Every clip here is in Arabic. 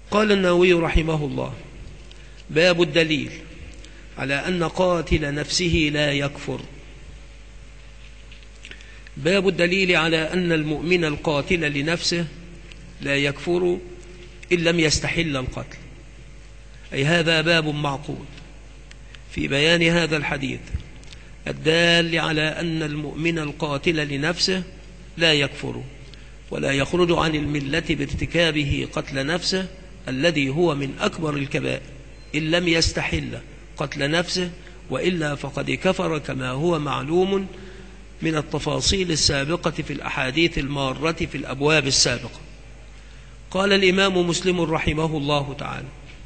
قال النووي رحمه الله: باب الدليل على أن قاتل نفسه لا يكفر. باب الدليل على أن المؤمن القاتل لنفسه لا يكفر إن لم يستحل القتل، أي هذا باب معقود في بيان هذا الحديث الدال على أن المؤمن القاتل لنفسه لا يكفر ولا يخرج عن الملة بارتكابه قتل نفسه الذي هو من أكبر الكبائر إن لم يستحل قتل نفسه، وإلا فقد كفر كما هو معلوم من التفاصيل السابقة في الأحاديث المارة في الأبواب السابقة. قال الإمام مسلم رحمه الله تعالى: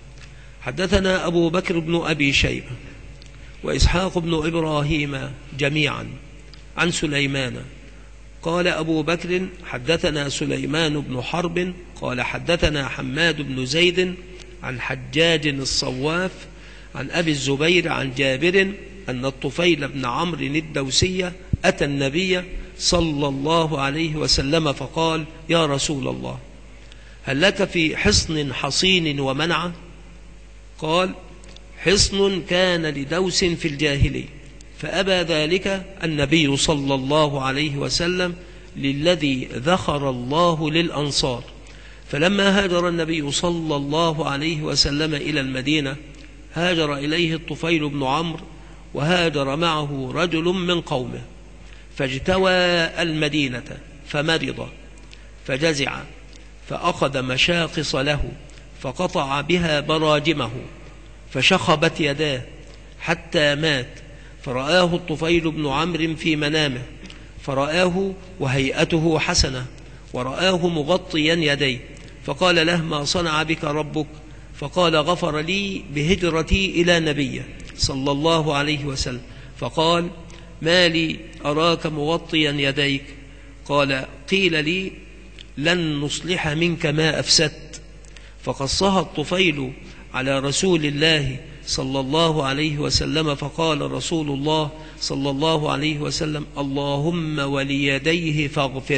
حدثنا أبو بكر بن أبي شيبة وإسحاق بن إبراهيم جميعا عن سليمان. قال أبو بكر: حدثنا سليمان بن حرب قال حدثنا حماد بن زيد عن حجاج الصواف عن أبي الزبير عن جابر أن الطفيل بن عمرو الدوسي أتى النبي صلى الله عليه وسلم فقال: يا رسول الله، هل لك في حصن حصين ومنعه؟ قال: حصن كان لدوس في الجاهلية فأبى ذلك النبي صلى الله عليه وسلم للذي ذخر الله للأنصار. فلما هاجر النبي صلى الله عليه وسلم إلى المدينة هاجر إليه الطفيل بن عمرو وهاجر معه رجل من قومه، فاجتوى المدينة فمرض فجزع فأخذ مشاقص له فقطع بها براجمه فشخبت يداه حتى مات. فرآه الطفيل بن عمرو في منامه فرآه وهيئته حسنة ورآه مغطيا يديه، فقال له: ما صنع بك ربك؟ فقال: غفر لي بهجرتي إلى نبيه صلى الله عليه وسلم. فقال: ما لي أراك مغطيا يديك؟ قال: قيل لي لن نصلح منك ما أفسدت. فقصها الطفيل على رسول الله صلى الله عليه وسلم، فقال رسول الله صلى الله عليه وسلم: اللهم وليديه فاغفر.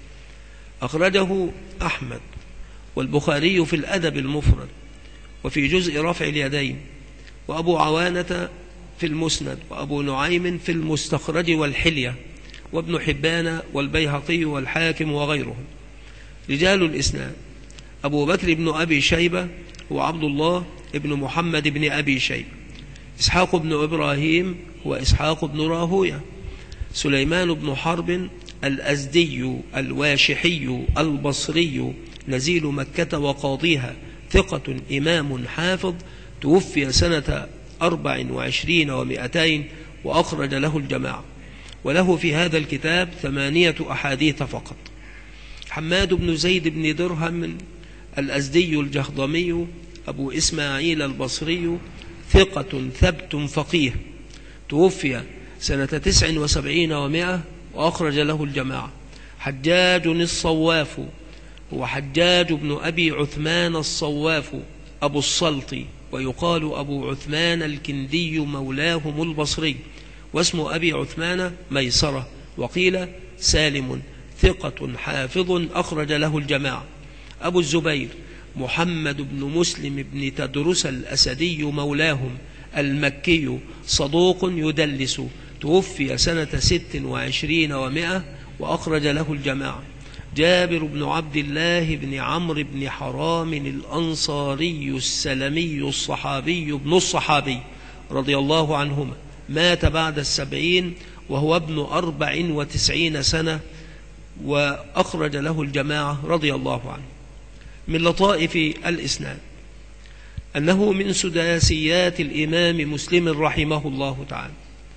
أخرجه أحمد والبخاري في الأدب المفرد وفي جزء رفع اليدين، وأبو عوانة في المسند، وأبو نعيم في المستخرج والحلية، وابن حبان والبيهقي والحاكم وغيرهم. رجال الإسناد: أبو بكر بن أبي شيبة وعبد الله ابن محمد بن أبي شيبة، إسحاق بن إبراهيم وإسحاق بن راهوية، سليمان بن حرب الأزدي الواشحي البصري نزيل مكة وقاضيها، ثقة إمام حافظ، توفي سنة 24 و200 وأخرج له الجماعة، وله في هذا الكتاب 8 أحاديث فقط. حماد بن زيد بن درهم الأزدي الجهضمي أبو إسماعيل البصري، ثقة ثبت فقيه، توفي سنة 79 و100 وأخرج له الجماعة. حجاج الصواف هو حجاج بن أبي عثمان الصواف أبو السلط، ويقال أبو عثمان الكندي مولاهم البصري، واسم أبي عثمان ميسرة، وقيل سالم، ثقة حافظ أخرج له الجماعة. أبو الزبير محمد بن مسلم بن تدرس الأسدي مولاهم المكي، صدوق يدلس، توفي سنة 26 و100 وأخرج له الجماعة. جابر بن عبد الله بن عمرو بن حرام الأنصاري السلمي الصحابي ابن الصحابي رضي الله عنهما، مات بعد 70 وهو ابن 94 سنة، وأخرج له الجماعة رضي الله عنه. من لطائف الإسناد أنه من سداسيات الإمام مسلم رحمه الله تعالى،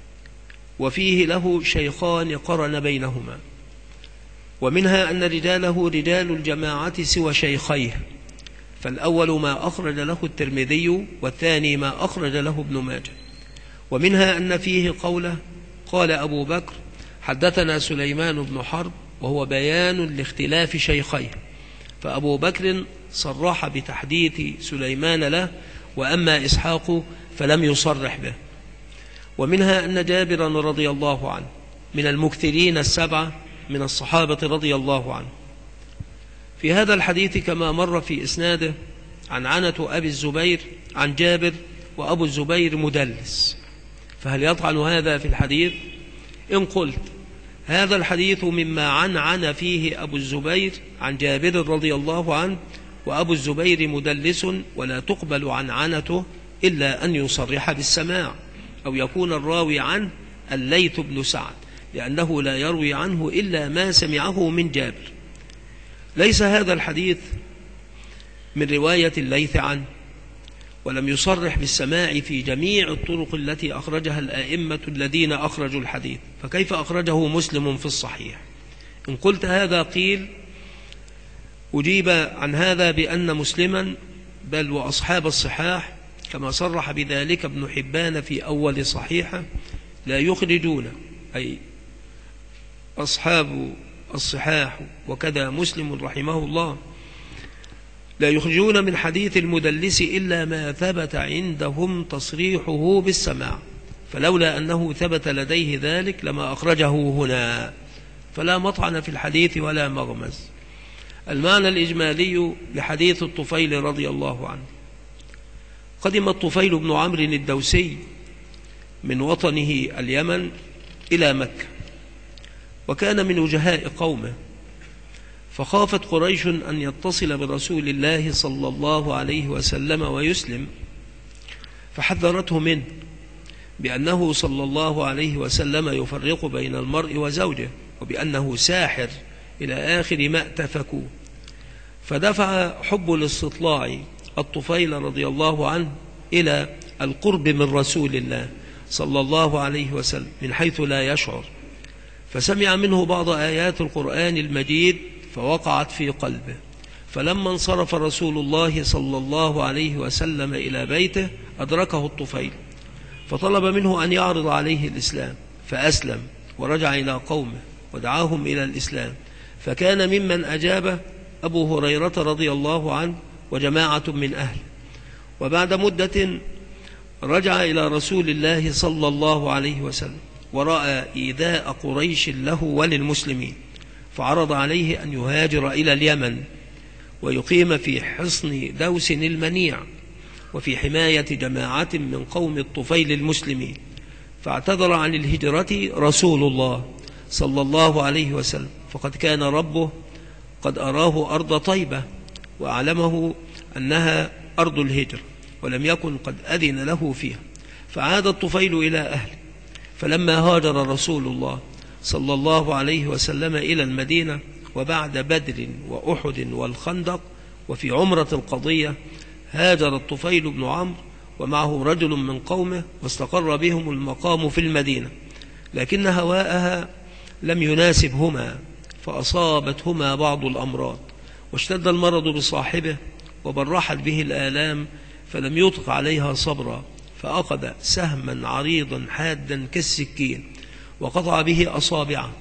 وفيه له شيخان قرن بينهما، ومنها أن رجاله رجال الجماعة سوى شيخيه، فالأول ما أخرج له الترمذي والثاني ما أخرج له ابن ماجه. ومنها أن فيه قوله: قال أبو بكر حدثنا سليمان بن حرب، وهو بيان لاختلاف شيخيه، فأبو بكر صرح بتحديث سليمان له، وأما إسحاق فلم يصرح به. ومنها أن جابرا رضي الله عنه من المكثرين السبعة من الصحابة رضي الله عنه. في هذا الحديث كما مر في إسناده عنعنة أبي الزبير عن جابر وأبو الزبير مدلس، فهل يطعن هذا في الحديث؟ إن قلت هذا الحديث مما عنعن فيه أبو الزبير عن جابر رضي الله عنه وأبو الزبير مدلس ولا تقبل عنعنته إلا أن يصرح بالسماع أو يكون الراوي عنه الليث بن سعد، لأنه لا يروي عنه إلا ما سمعه من جابر. ليس هذا الحديث من رواية الليث عنه، ولم يصرح بالسماع في جميع الطرق التي أخرجها الآئمة الذين أخرجوا الحديث، فكيف أخرجه مسلم في الصحيح؟ إن قلت هذا قيل أجيب عن هذا بأن مسلما بل وأصحاب الصحاح كما صرح بذلك ابن حبان في أول صحيحة لا يخرجون، أي أصحاب الصحاح وكذا مسلم رحمه الله لا يخرجون من حديث المدلس إلا ما ثبت عندهم تصريحه بالسماع، فلولا أنه ثبت لديه ذلك لما أخرجه هنا، فلا مطعن في الحديث ولا مغمز. المعنى الإجمالي لحديث الطفيل رضي الله عنه: قدم الطفيل بن عمرو الدوسي من وطنه اليمن إلى مكة، وكان من وجهاء قومه، فخافت قريش أن يتصل برسول الله صلى الله عليه وسلم ويسلم، فحذرته منه بأنه صلى الله عليه وسلم يفرق بين المرء وزوجه، وبأنه ساحر إلى آخر ما اتفقوا. فدفع حب الاستطلاع الطفيل رضي الله عنه إلى القرب من رسول الله صلى الله عليه وسلم من حيث لا يشعر، فسمع منه بعض آيات القرآن المجيد فوقعت في قلبه، فلما انصرف رسول الله صلى الله عليه وسلم إلى بيته أدركه الطفيل، فطلب منه أن يعرض عليه الإسلام، فأسلم ورجع إلى قومه ودعاهم إلى الإسلام، فكان ممن أجاب أبو هريرة رضي الله عنه وجماعة من أهله. وبعد مدة رجع إلى رسول الله صلى الله عليه وسلم ورأى إيذاء قريش له وللمسلمين، فعرض عليه أن يهاجر إلى اليمن ويقيم في حصن دوس المنيع وفي حماية جماعة من قوم الطفيل المسلمين، فاعتذر عن الهجرة رسول الله صلى الله عليه وسلم، فقد كان ربه قد أراه أرض طيبة وأعلمه أنها أرض الهجر، ولم يكن قد أذن له فيها، فعاد الطفيل إلى أهله. فلما هاجر رسول الله صلى الله عليه وسلم إلى المدينة وبعد بدر وأحد والخندق وفي عمرة القضية، هاجر الطفيل بن عمرو ومعه رجل من قومه، واستقر بهم المقام في المدينة، لكن هواءها لم يناسبهما، فأصابتهما بعض الأمراض، واشتد المرض بصاحبه وبرحت به الآلام، فلم يطق عليها صبرا، فأخذ سهما عريضا حادا كالسكين وقطع به أصابعه،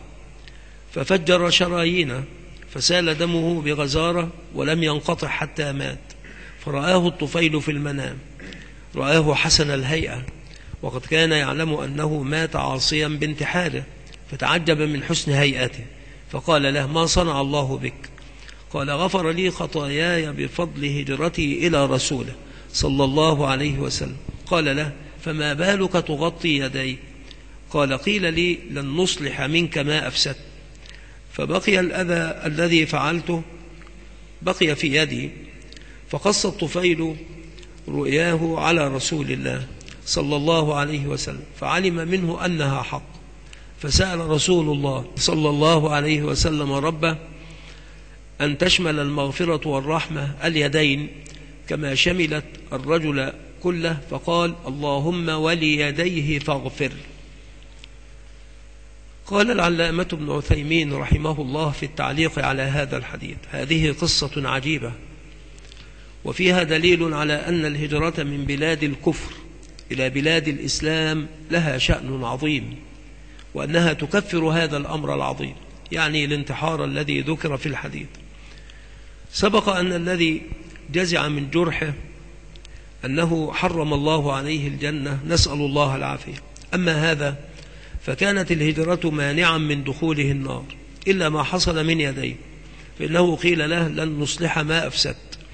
ففجر شرايينه، فسال دمه بغزارة ولم ينقطع حتى مات. فرآه الطفيل في المنام، رآه حسن الهيئة، وقد كان يعلم أنه مات عاصيا بانتحاره، فتعجب من حسن هيئته، فقال له: ما صنع الله بك؟ قال: غفر لي خطاياي بفضل هجرتي إلى رسوله صلى الله عليه وسلم. قال له: فما بالك تغطي يديك؟ قال: قيل لي لن نصلح منك ما أفسدت، فبقي الأذى الذي فعلته بقي في يدي. فقص الطفيل رؤياه على رسول الله صلى الله عليه وسلم، فعلم منه أنها حق، فسأل رسول الله صلى الله عليه وسلم ربه أن تشمل المغفرة والرحمة اليدين كما شملت الرجل كله، فقال: اللهم وليديه فاغفر. قال العلامة ابن عثيمين رحمه الله في التعليق على هذا الحديث: هذه قصة عجيبة، وفيها دليل على أن الهجرة من بلاد الكفر إلى بلاد الإسلام لها شأن عظيم، وأنها تكفر هذا الأمر العظيم، يعني الانتحار الذي ذكر في الحديث. سبق أن الذي جزع من جرحه أنه حرم الله عليه الجنة، نسأل الله العافية. أما هذا فكانت الهجرة مانعا من دخوله النار إلا ما حصل من يديه، فإنه قيل له: لن نصلح ما أفسدت،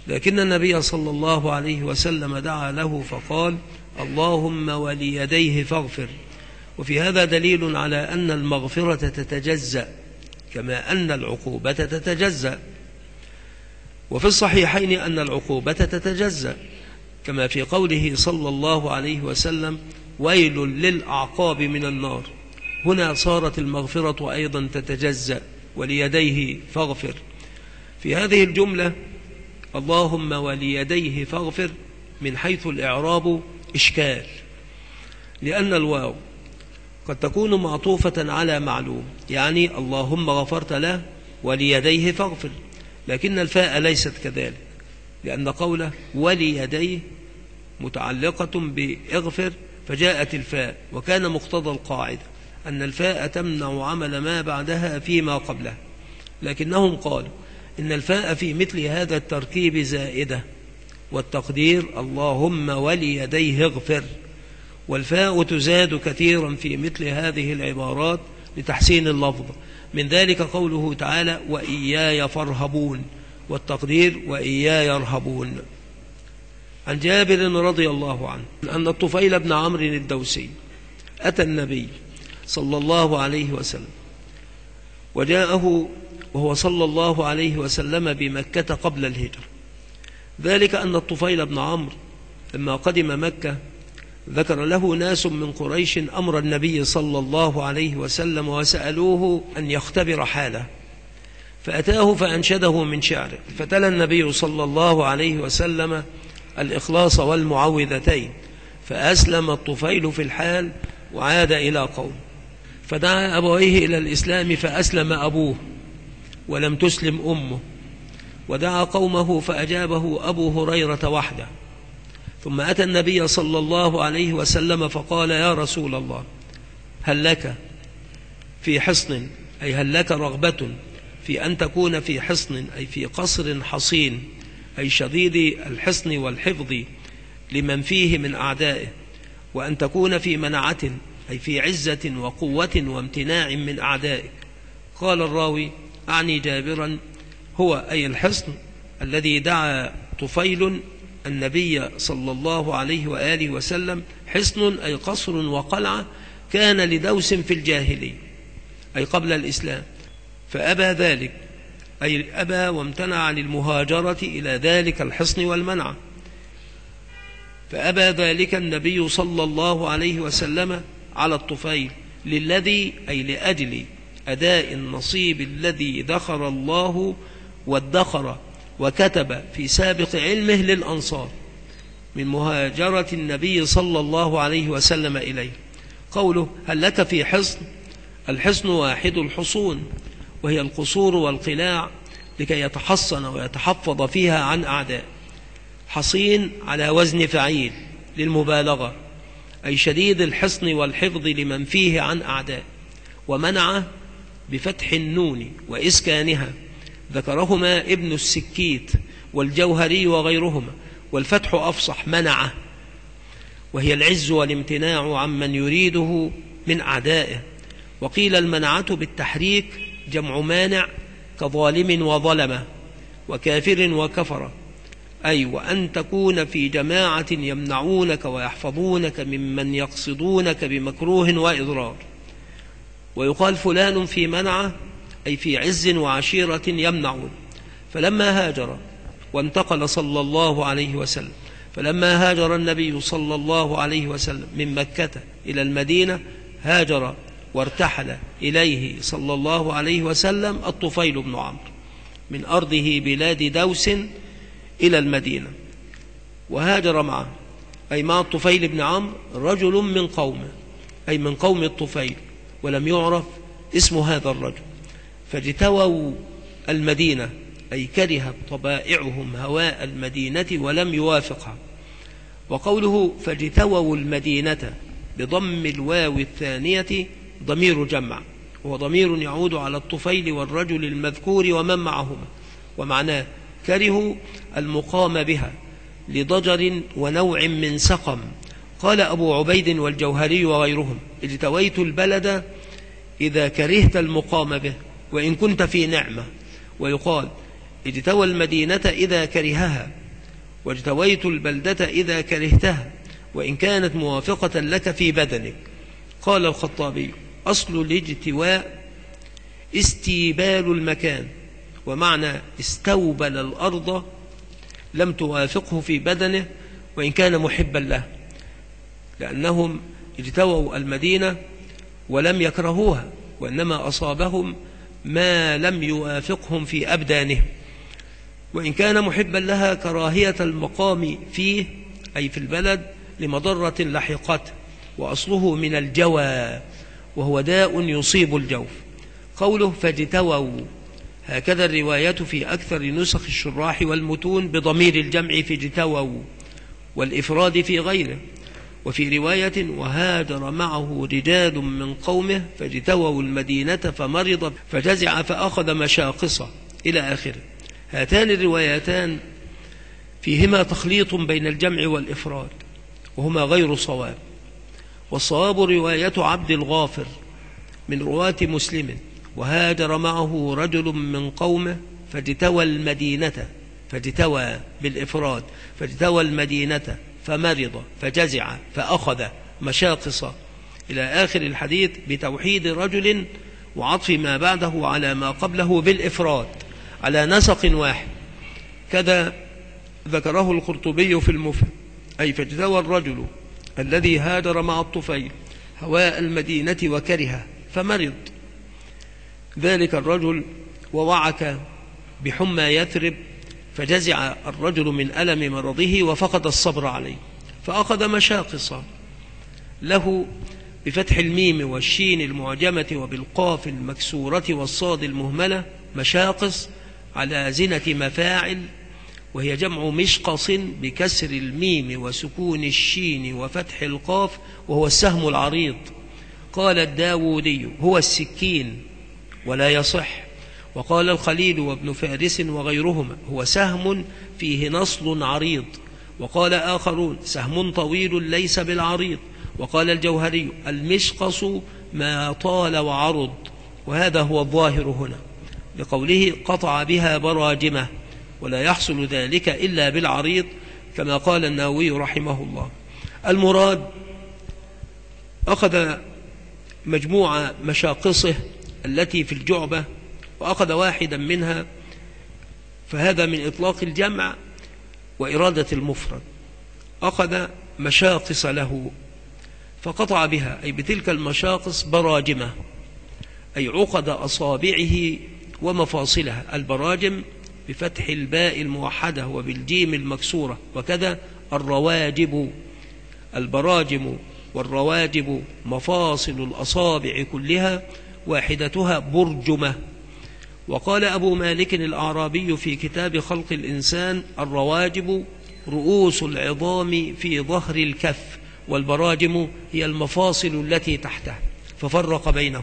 لكن النبي صلى الله عليه وسلم دعا له فقال: اللهم وليديه فاغفر. وفي هذا دليل على أن المغفرة تتجزأ كما أن العقوبة تتجزأ. وفي الصحيحين أن العقوبة تتجزأ كما في قوله صلى الله عليه وسلم: ويل للأعقاب من النار. هنا صارت المغفرة أيضا تتجزأ: وليديه فاغفر. في هذه الجملة اللهم وليديه فاغفر من حيث الإعراب إشكال، لأن الواو قد تكون معطوفة على معلوم، يعني اللهم غفرت له وليديه فاغفر، لكن الفاء ليست كذلك، لأن قوله وليديه متعلقة باغفر فجاءت الفاء، وكان مقتضى القاعدة أن الفاء تمنع عمل ما بعدها فيما قبله، لكنهم قالوا إن الفاء في مثل هذا التركيب زائدة، والتقدير اللهم وليديه اغفر، والفاء تزاد كثيرا في مثل هذه العبارات لتحسين اللفظ. من ذلك قوله تعالى: وإياي فارهبون، والتقدير وإياي يرهبون. عن جابر رضي الله عنه أن الطفيل بن عمرو الدوسي أتى النبي صلى الله عليه وسلم، وجاءه وهو صلى الله عليه وسلم بمكة قبل الهجرة. ذلك أن الطفيل بن عمرو لما قدم مكة ذكر له ناس من قريش أمر النبي صلى الله عليه وسلم، وسألوه أن يختبر حاله، فأتاه فأنشده من شعره، فتلا النبي صلى الله عليه وسلم الإخلاص والمعوذتين، فأسلم الطفيل في الحال وعاد إلى قوم، فدعا أبويه إلى الإسلام فأسلم أبوه ولم تسلم أمه، ودعا قومه فأجابه أبو هريرة وحده. ثم أتى النبي صلى الله عليه وسلم فقال: يا رسول الله، هل لك في حصن، أي هل لك رغبة في أن تكون في حصن، أي في قصر حصين، أي شديد الحصن والحفظ لمن فيه من أعدائه، وأن تكون في منعة، أي في عزة وقوة وامتناع من أعدائك؟ قال الراوي: أعني جابرا، هو أي الحصن الذي دعا طفيل النبي صلى الله عليه وآله وسلم، حصن أي قصر وقلعة كان لدوس في الجاهلية، أي قبل الإسلام، فأبى ذلك، أي أبى وامتنع عن المهاجرة إلى ذلك الحصن والمنع، فأبى ذلك النبي صلى الله عليه وسلم على الطفيل للذي، أي لأجل أداء النصيب الذي ذخر الله وادخر وكتب في سابق علمه للأنصار من مهاجرة النبي صلى الله عليه وسلم إليه. قوله: هل لك في حصن؟ الحصن واحد الحصون، وهي القصور والقلاع لكي يتحصن ويتحفظ فيها عن أعداء. حصين على وزن فعيل للمبالغة، أي شديد الحصن والحفظ لمن فيه عن أعداء. ومنع بفتح النون وإسكانها، ذكرهما ابن السكيت والجوهري وغيرهما، والفتح أفصح، منعه، وهي العز والامتناع عمن يريده من أعدائه. وقيل المنعة بالتحريك جمع مانع، كظالم وظلمة وكافر وكفر، أي وأن تكون في جماعة يمنعونك ويحفظونك ممن يقصدونك بمكروه وإضرار. ويقال فلان في منعة، أي في عز وعشيرة يمنعون. فلما هاجر وانتقل صلى الله عليه وسلم، فلما هاجر النبي صلى الله عليه وسلم من مكة إلى المدينة، هاجر وارتحل إليه صلى الله عليه وسلم الطفيل بن عمرو من أرضه بلاد دوس إلى المدينة، وهاجر معه، أي مع الطفيل بن عمرو، رجل من قومه، أي من قوم الطفيل، ولم يعرف اسم هذا الرجل، فاجتووا المدينة، أي كرهت طبائعهم هواء المدينة ولم يوافقها. وقوله فاجتووا المدينة بضم الواو الثانية ضمير جمع، وهو ضمير يعود على الطفيل والرجل المذكور ومن معهما، ومعناه كرهوا المقام بها لضجر ونوع من سقم. قال أبو عبيد والجوهري وغيرهم: اجتويت البلد إذا كرهت المقام به وإن كنت في نعمة. ويقال اجتوى المدينة إذا كرهها واجتويت البلدة إذا كرهتها وإن كانت موافقة لك في بدنك. قال الخطابي: أصل الاجتواء استيبال المكان، ومعنى استوبل الأرض لم توافقه في بدنه وإن كان محبا له، لأنهم اجتووا المدينة ولم يكرهوها، وإنما أصابهم ما لم يوافقهم في أبدانهم، وإن كان محبا لها كراهية المقام فيه أي في البلد لمضرة لحقته، وأصله من الجوى وهو داء يصيب الجوف. قوله فاجتووا، هكذا الرواية في أكثر نسخ الشراح والمتون بضمير الجمع في اجتووا، والإفراد في غيره. وفي رواية وهاجر معه رجال من قومه فاجتووا المدينة فمرض فجزع فأخذ مشاقصة إلى آخره. هاتان الروايتان فيهما تخليط بين الجمع والإفراد، وهما غير صواب. والصواب رواية عبد الغافر من رواة مسلم: وهاجر معه رجل من قومه فاجتوى المدينة، فاجتوى بالإفراد، فاجتوى المدينة فمرض فجزع فأخذ مشاقص إلى آخر الحديث بتوحيد رجل وعطف ما بعده على ما قبله بالإفراد على نسق واحد. كذا ذكره القرطبي في المفهم، أي فاجتوى الرجل الذي هاجر مع الطفيل هواء المدينة وكره فمرض ذلك الرجل ووعك بحمى يثرب، فجزع الرجل من ألم مرضه وفقد الصبر عليه فأخذ مشاقص له بفتح الميم والشين المعجمة وبالقاف المكسورة والصاد المهملة مشاقص على زنة مفاعل، وهي جمع مشقص بكسر الميم وسكون الشين وفتح القاف، وهو السهم العريض. قال الداودي هو السكين ولا يصح. وقال الخليل وابن فارس وغيرهما هو سهم فيه نصل عريض. وقال آخرون سهم طويل ليس بالعريض. وقال الجوهري المشقص ما طال وعرض، وهذا هو الظاهر هنا لقوله قطع بها براجمه، ولا يحصل ذلك إلا بالعريض كما قال النووي رحمه الله. المراد أخذ مجموعة مشاقصه التي في الجعبة وأخذ واحدا منها، فهذا من إطلاق الجمع وإرادة المفرد. أخذ مشاقص له فقطع بها أي بتلك المشاقص براجمه، أي عقد أصابعه ومفاصلها. البراجم بفتح الباء الموحدة وبالجيم المكسورة. وكذا الرواجب، البراجم والرواجب مفاصل الأصابع كلها واحدتها برجمة. وقال أبو مالك الأعرابي في كتاب خلق الإنسان الرواجب رؤوس العظام في ظهر الكف، والبراجم هي المفاصل التي تحتها، ففرق بينهم.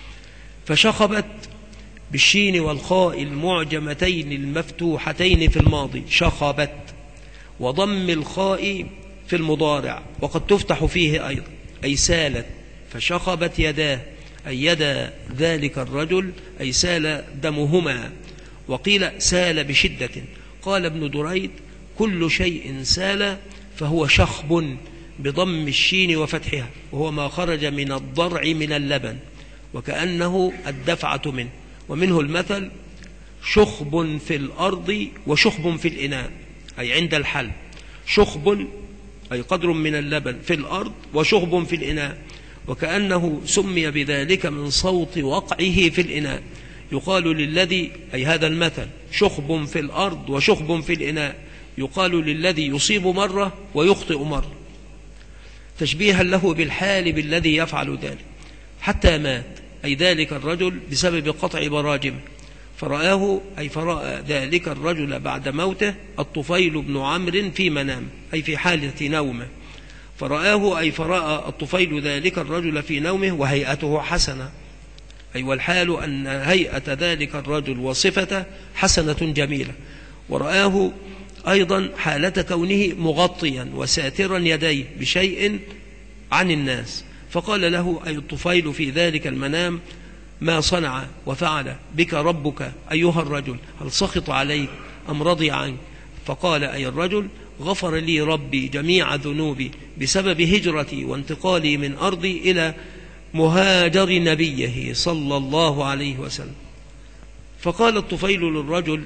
فشخبت بالشين والخاء المعجمتين المفتوحتين في الماضي شخبت، وضم الخاء في المضارع وقد تفتح فيه أيضا أي سالت. فشخبت يداه أي يدا ذلك الرجل أي سال دمهما. وقيل سال بشدة. قال ابن دريد كل شيء سال فهو شخب بضم الشين وفتحها، وهو ما خرج من الضرع من اللبن، وكأنه الدفعة منه. ومنه المثل شخب في الأرض وشخب في الإناء أي عند الحل. شخب أي قدر من اللبن في الأرض، وشخب في الإناء، وكأنه سمي بذلك من صوت وقعه في الإناء. يقال للذي أي هذا المثل شخب في الأرض وشخب في الإناء، يقال للذي يصيب مرة ويخطئ مرة، تشبيها له بالحال بالذي يفعل ذلك حتى مات أي ذلك الرجل بسبب قطع براجمه. فرآه أي فرأى ذلك الرجل بعد موته الطفيل بن عمرو في منام أي في حالة نومه. فرآه أي فرأى الطفيل ذلك الرجل في نومه وهيئته حسنة، أي والحال أن هيئة ذلك الرجل وصفته حسنة جميلة. ورآه أيضا حالة كونه مغطيا وساترا يديه بشيء عن الناس. فقال له أي الطفيل في ذلك المنام ما صنع وفعل بك ربك أيها الرجل؟ هل سخط عليك أم رضي عنك؟ فقال أي الرجل: غفر لي ربي جميع ذنوبي بسبب هجرتي وانتقالي من أرضي إلى مهاجر نبيه صلى الله عليه وسلم. فقال الطفيل للرجل،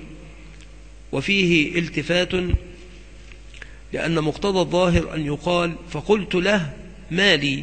وفيه التفات، لأن مقتضى الظاهر أن يقال: فقلت له: ما لي؟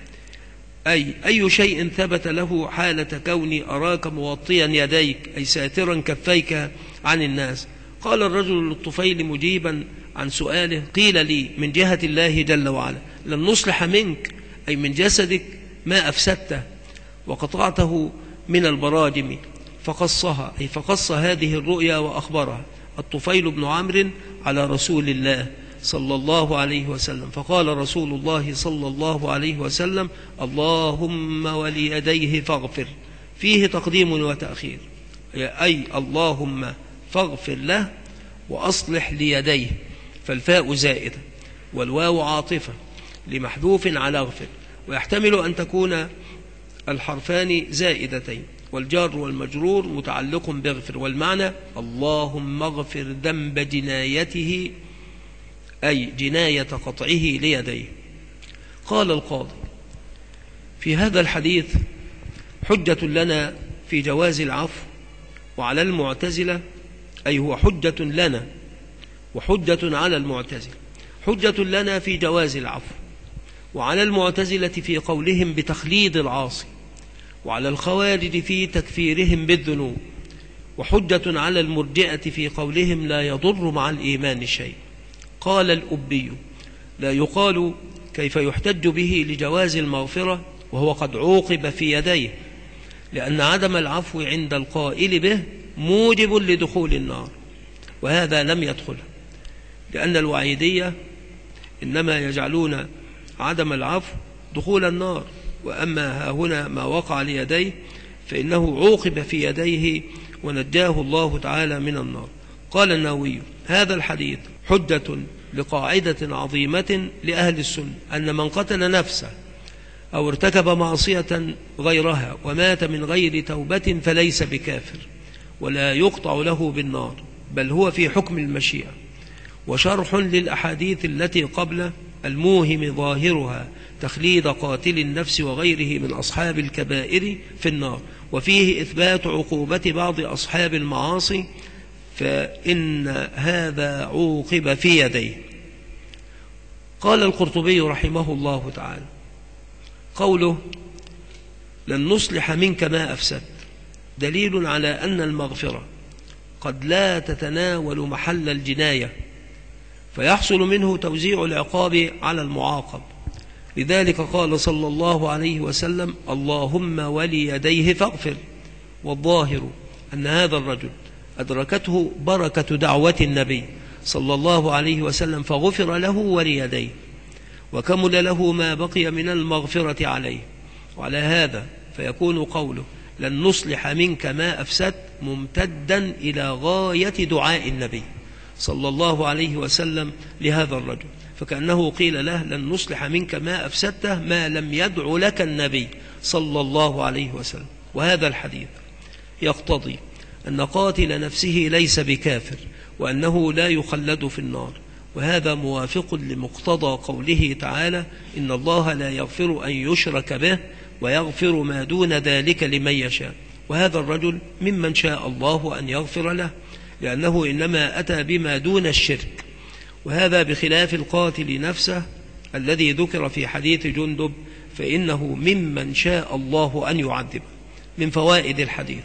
أي شيء ثبت له حالة كوني أراك موطيا يديك، أي ساترا كفيك عن الناس؟ قال الرجل للطفيل مجيبا عن سؤاله: قيل لي من جهة الله جل وعلا: لن نصلح منك، أي من جسدك، ما أفسدته وقطعته من البراجم. فقصها، أي فقص هذه الرؤيا وأخبرها الطفيل بن عمرو على رسول الله صلى الله عليه وسلم. فقال رسول الله صلى الله عليه وسلم: اللهم وليديه فاغفر. فيه تقديم وتأخير، أي اللهم فاغفر له وأصلح ليديه، فالفاء زائدة والواو عاطفة لمحذوف على اغفر، ويحتمل أن تكون الحرفان زائدتين، والجار والمجرور متعلق باغفر، والمعنى اللهم اغفر ذنب جنايته، أي جناية قطعه ليديه. قال القاضي: في هذا الحديث حجة لنا في جواز العفو، وعلى المعتزلة، أي هو حجة لنا وحجة على المعتزلة. حجة لنا في جواز العفو، وعلى المعتزلة في قولهم بتخليد العاصي، وعلى الخوارج في تكفيرهم بالذنوب، وحجة على المرجئة في قولهم لا يضر مع الإيمان شيء. قال الأبي: لا يقال كيف يحتج به لجواز المغفرة وهو قد عوقب في يديه، لأن عدم العفو عند القائل به موجب لدخول النار، وهذا لم يدخل، لأن الوعيدية إنما يجعلون عدم العفو دخول النار، وأما ها هنا ما وقع ليديه فإنه عوقب في يديه ونجاه الله تعالى من النار. قال النووي: هذا الحديث حجة لقاعدة عظيمة لأهل السنة، أن من قتل نفسه أو ارتكب معصية غيرها ومات من غير توبة فليس بكافر، ولا يقطع له بالنار، بل هو في حكم المشيئة. وشرح للأحاديث التي قبل الموهم ظاهرها تخليد قاتل النفس وغيره من أصحاب الكبائر في النار، وفيه إثبات عقوبة بعض أصحاب المعاصي، فإن هذا عوقب في يديه. قال القرطبي رحمه الله تعالى: قوله لن نصلح منك ما أفسد دليل على أن المغفرة قد لا تتناول محل الجناية، فيحصل منه توزيع العقاب على المعاقب. لذلك قال صلى الله عليه وسلم: اللهم وليديه فاغفر. والظاهر أن هذا الرجل أدركته بركة دعوة النبي صلى الله عليه وسلم فغفر له وليديه، وكمل له ما بقي من المغفرة عليه. وعلى هذا فيكون قوله لن نصلح منك ما أفسدت ممتدا إلى غاية دعاء النبي صلى الله عليه وسلم لهذا الرجل، فكأنه قيل له لن نصلح منك ما أفسدته ما لم يدع لك النبي صلى الله عليه وسلم. وهذا الحديث يقتضي أن قاتل نفسه ليس بكافر، وأنه لا يخلد في النار، وهذا موافق لمقتضى قوله تعالى: إن الله لا يغفر أن يشرك به ويغفر ما دون ذلك لمن يشاء. وهذا الرجل ممن شاء الله أن يغفر له، لأنه إنما أتى بما دون الشرك، وهذا بخلاف القاتل نفسه الذي ذكر في حديث جندب، فإنه ممن شاء الله أن يعذبه. من فوائد الحديث: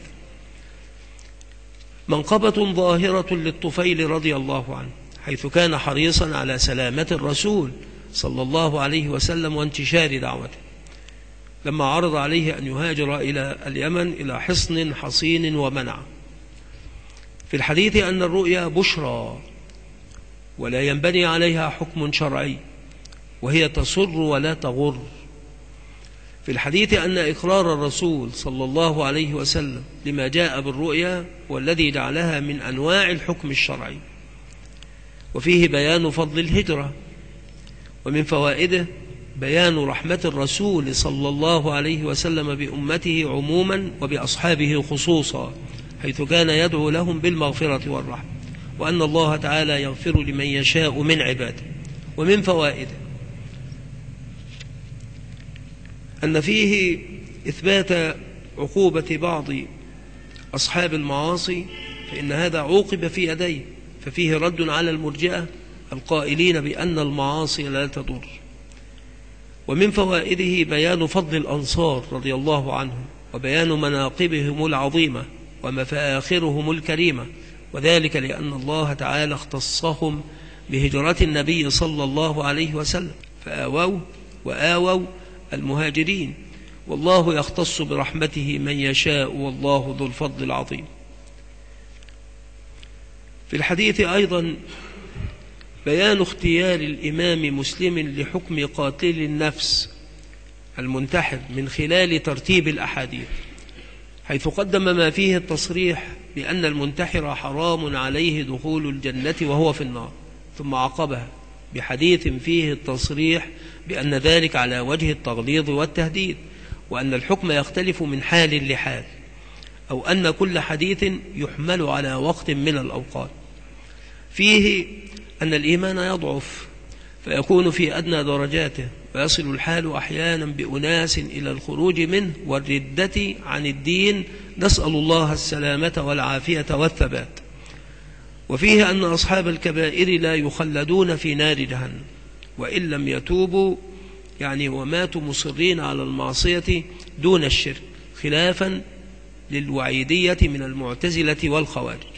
منقبة ظاهرة للطفيل رضي الله عنه، حيث كان حريصا على سلامة الرسول صلى الله عليه وسلم وانتشار دعوته، لما عرض عليه أن يهاجر إلى اليمن إلى حصن حصين ومنع. في الحديث أن الرؤيا بشرى ولا ينبني عليها حكم شرعي، وهي تسر ولا تغر. في الحديث أن إقرار الرسول صلى الله عليه وسلم لما جاء بالرؤيا والذي جعلها من أنواع الحكم الشرعي. وفيه بيان فضل الهجرة. ومن فوائده بيان رحمة الرسول صلى الله عليه وسلم بأمته عموما وبأصحابه خصوصا، حيث كان يدعو لهم بالمغفرة والرحمة. وأن الله تعالى يغفر لمن يشاء من عباده. ومن فوائده أن فيه إثبات عقوبة بعض أصحاب المعاصي، فإن هذا عوقب في يديه، ففيه رد على المرجئة القائلين بأن المعاصي لا تضر. ومن فوائده بيان فضل الأنصار رضي الله عنهم، وبيان مناقبهم العظيمة ومفاخرهم الكريمة، وذلك لأن الله تعالى اختصهم بهجرة النبي صلى الله عليه وسلم، فآووا وآووا المهاجرين، والله يختص برحمته من يشاء، والله ذو الفضل العظيم. في الحديث أيضا بيان اختيار الإمام مسلم لحكم قاتل النفس المنتحر من خلال ترتيب الأحاديث، حيث قدم ما فيه التصريح بأن المنتحر حرام عليه دخول الجنة وهو في النار، ثم عقبها بحديث فيه التصريح بأن ذلك على وجه التغليظ والتهديد، وأن الحكم يختلف من حال لحال، أو أن كل حديث يحمل على وقت من الأوقات. فيه أن الإيمان يضعف فيكون في أدنى درجاته، ويصل الحال أحيانا بأناس إلى الخروج منه والردة عن الدين، نسأل الله السلامة والعافية والثبات. وفيه أن أصحاب الكبائر لا يخلدون في نار جهنم وإن لم يتوبوا، يعني وماتوا مصرين على المعصية دون الشرك، خلافا للوعيدية من المعتزلة والخوارج.